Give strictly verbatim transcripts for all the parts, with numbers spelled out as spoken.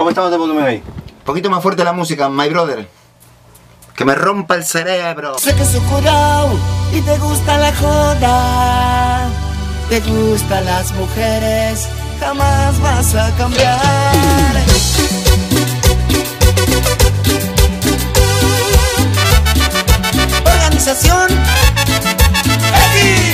¿Cómo estamos de volumen ahí? Un poquito más fuerte la música, my brother. Que me rompa el cerebro. Sé que soy curao y te gusta la joda. Te gustan las mujeres, jamás vas a cambiar. Organización X.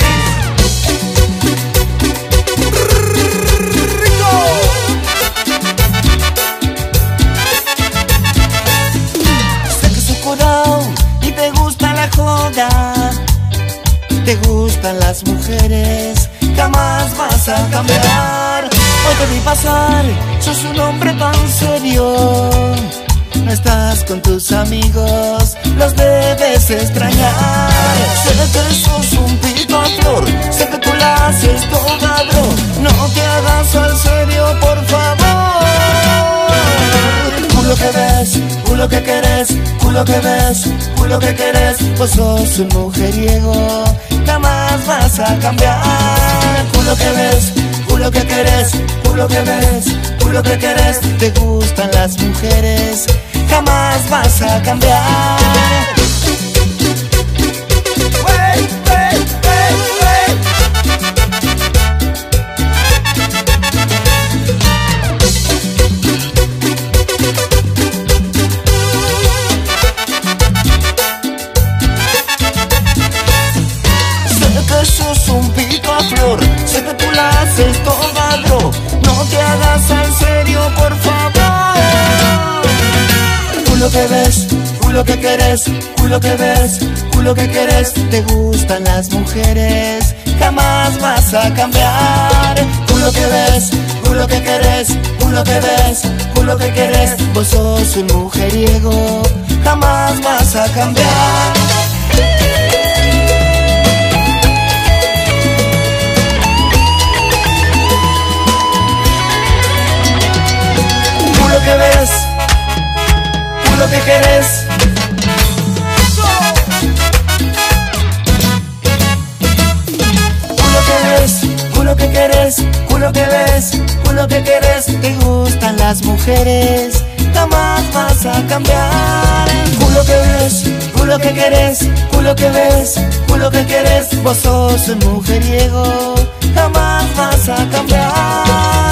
Y te gusta la joda, te gustan las mujeres, jamás vas a cambiar. Hoy te vi pasar, sos un hombre tan serio. No estás con tus amigos, los debes extrañar. Sé que sos un pito a flor, sé que tú la haces toda bro. No te hagas al serio, por favor. Culo que ves, culo que querés, culo que ves, culo que querés. Vos sos un mujeriego, jamás vas a cambiar. Culo que ves, culo que querés, culo que ves, culo que querés. Te gustan las mujeres, jamás vas a cambiar. Wey, wey, wey, wey. Sos un pico a flor, sé que tú la haces toda bro. No te hagas al serio, por favor. Culo que ves, culo que querés, culo que ves, culo que querés. Te gustan las mujeres, jamás vas a cambiar. Culo que ves, culo que querés, culo que ves, culo que querés. Vos sos un mujeriego, jamás vas a cambiar. Culo que ves, culo que querés. Culo que ves, culo que querés, culo que ves, culo que querés. Te gustan las mujeres, jamás vas a cambiar. Culo que ves, culo que querés, culo que ves, culo que querés. Vos sos un mujeriego, jamás vas a cambiar.